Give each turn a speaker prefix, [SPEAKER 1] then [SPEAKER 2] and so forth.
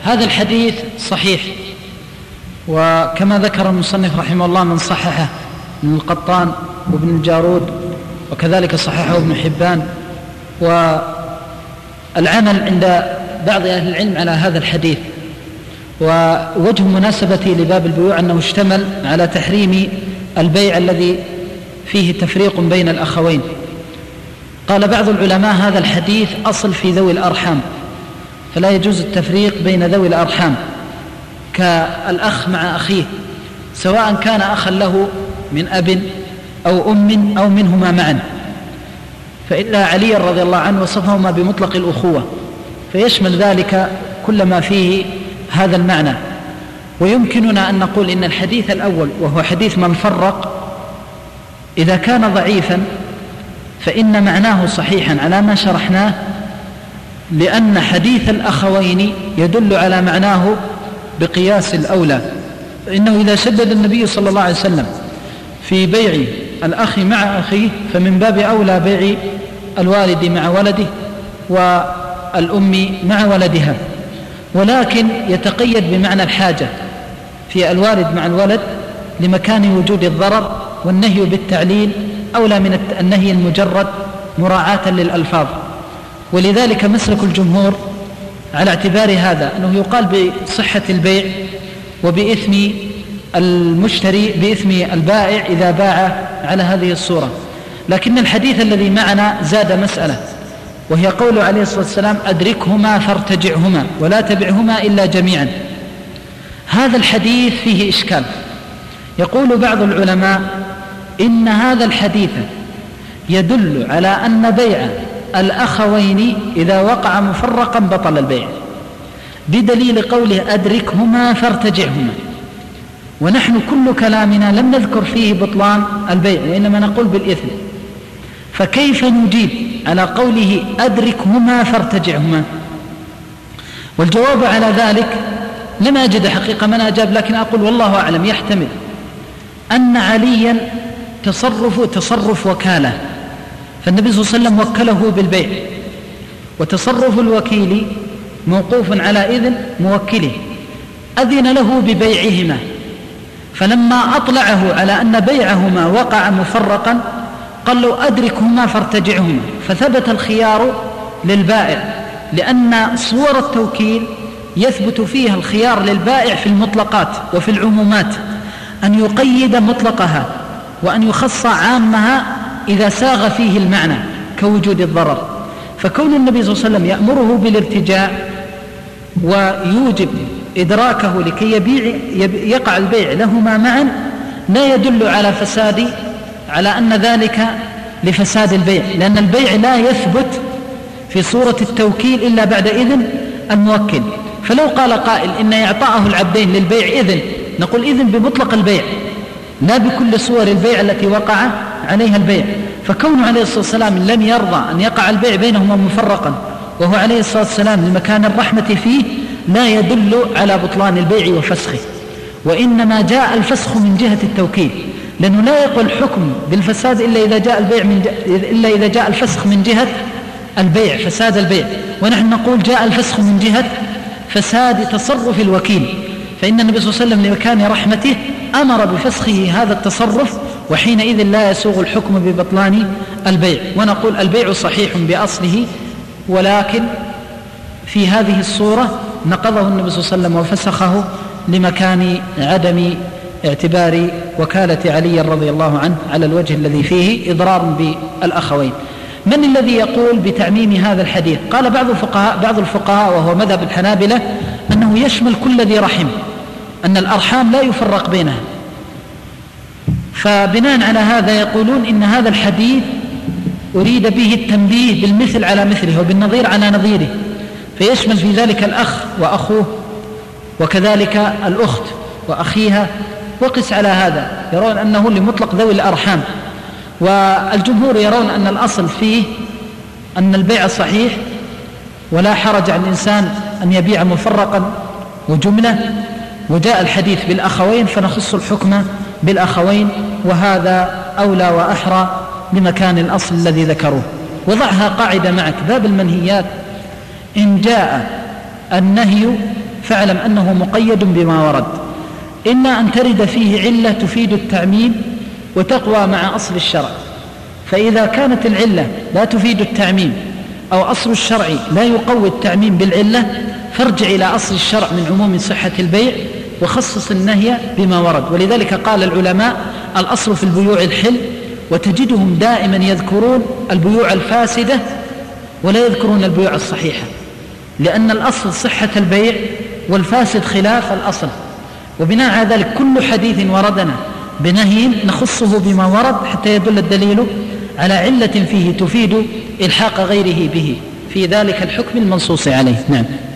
[SPEAKER 1] هذا الحديث صحيح، وكما ذكر المصنف رحمه الله من صححه من القطان وابن الجارود، وكذلك صححه ابن حبان. والعمل عند بعض أهل العلم على هذا الحديث، ووجه مناسبته لباب البيوع أنه اشتمل على تحريم البيع الذي فيه تفريق بين الأخوين. قال بعض العلماء هذا الحديث أصل في ذوي الأرحام، فلا يجوز التفريق بين ذوي الأرحام كالأخ مع أخيه، سواء كان أخا له من أب أو أم أو منهما معا، فإن علي رضي الله عنه وصفهما بمطلق الأخوة، فيشمل ذلك كل ما فيه هذا المعنى. ويمكننا أن نقول إن الحديث الأول وهو حديث من فرق إذا كان ضعيفا فإن معناه صحيحا على ما شرحناه، لأن حديث الأخوين يدل على معناه بقياس الأولى. فإنه إذا شدد النبي صلى الله عليه وسلم في بيع الأخ مع أخيه فمن باب أولى بيع الوالد مع ولده والأم مع ولدها، ولكن يتقيد بمعنى الحاجة في الوالد مع الولد لمكان وجود الضرر، والنهي بالتعليل أولى من النهي المجرد مراعاة للألفاظ. ولذلك مسلك الجمهور على اعتبار هذا أنه يقال بصحة البيع وبإثم المشتري بإثم البائع إذا باع على هذه الصورة. لكن الحديث الذي معنا زاد مسألة، وهي قول عليه الصلاة والسلام أدركهما فارتجعهما ولا تبعهما إلا جميعا. هذا الحديث فيه إشكال. يقول بعض العلماء إن هذا الحديث يدل على أن بيع الأخوين إذا وقع مفرقا بطل البيع، بدليل قوله أدركهما فارتجعهما، ونحن كل كلامنا لم نذكر فيه بطلان البيع وإنما نقول بالإثم، فكيف نجيب على قوله أدركهما فارتجعهما؟ والجواب على ذلك لم أجد حقيقة من أجاب، لكن أقول والله أعلم يحتمل أن عليا تصرف وكالة، فالنبي صلى الله عليه وسلم وكله بالبيع، وتصرف الوكيل موقوف على إذن موكله، أذن له ببيعهما، فلما أطلعه على أن بيعهما وقع مفرقا قال له أدركهما فارتجعهما، فثبت الخيار للبائع، لأن صور التوكيل يثبت فيها الخيار للبائع في المطلقات وفي العمومات، أن يقيد مطلقها وأن يخص عامها إذا ساغ فيه المعنى كوجود الضرر. فكون النبي صلى الله عليه وسلم يأمره بالارتجاع ويوجب إدراكه لكي يقع البيع لهما معا لا يدل على أن ذلك لفساد البيع، لأن البيع لا يثبت في صورة التوكيل إلا بعد إذن الموكل. فلو قال قائل إن إعطاءه العبدين للبيع إذن، نقول إذن بمطلق البيع لا بكل صور البيع التي وقع عليها البيع. فكونه عليه الصلاة والسلام لم يرضى أن يقع البيع بينهما مفرقا وهو عليه الصلاة والسلام لمكان الرحمة فيه لا يدل على بطلان البيع وفسخه، وإنما جاء الفسخ من جهة التوكيل، لأنه لا يقول الحكم بالفساد إلا إذا جاء الفسخ من جهة البيع، فساد البيع، ونحن نقول جاء الفسخ من جهة فساد تصرف الوكيل، فإن النبي صلى الله عليه وسلم لمكان رحمته أمر بفسخه هذا التصرف، وحينئذ لا يسوغ الحكم ببطلان البيع. ونقول البيع صحيح بأصله، ولكن في هذه الصورة نقضه النبي صلى الله عليه وسلم وفسخه لمكان عدم اعتبار وكالة علي رضي الله عنه على الوجه الذي فيه إضرار بالأخوين. من الذي يقول بتعميم هذا الحديث؟ قال بعض الفقهاء وهو مذهب الحنابلة أنه يشمل كل ذي رحم، أن الأرحام لا يفرق بينها، فبناء على هذا يقولون إن هذا الحديث أريد به التنبيه بالمثل على مثله وبالنظير على نظيره، فيشمل في ذلك الأخ وأخوه وكذلك الأخت وأخيها، وقس على هذا يرون أنه لمطلق ذوي الأرحام. والجمهور يرون أن الأصل فيه أن البيع صحيح ولا حرج على الإنسان أن يبيع مفرقا وجملة، وجاء الحديث بالأخوين فنخص الحكم بالأخوين، وهذا أولى وأحرى لمكان الأصل الذي ذكروه. وضعها قاعدة معك، باب المنهيات إن جاء النهي فاعلم أنه مقيد بما ورد، إما أن ترد فيه علة تفيد التعميم وتقوى مع أصل الشرع. فإذا كانت العلة لا تفيد التعميم أو أصل الشرع لا يقوي التعميم بالعلة، فارجع إلى أصل الشرع من عموم صحة البيع وخصص النهي بما ورد. ولذلك قال العلماء الأصل في البيوع الحل، وتجدهم دائما يذكرون البيوع الفاسدة ولا يذكرون البيوع الصحيحة، لأن الأصل صحة البيع والفاسد خلاف الأصل. وبناء على ذلك كل حديث وردنا بنهي نخصه بما ورد حتى يدل الدليل على علة فيه تفيد إلحاق غيره به في ذلك الحكم المنصوص عليه. نعم.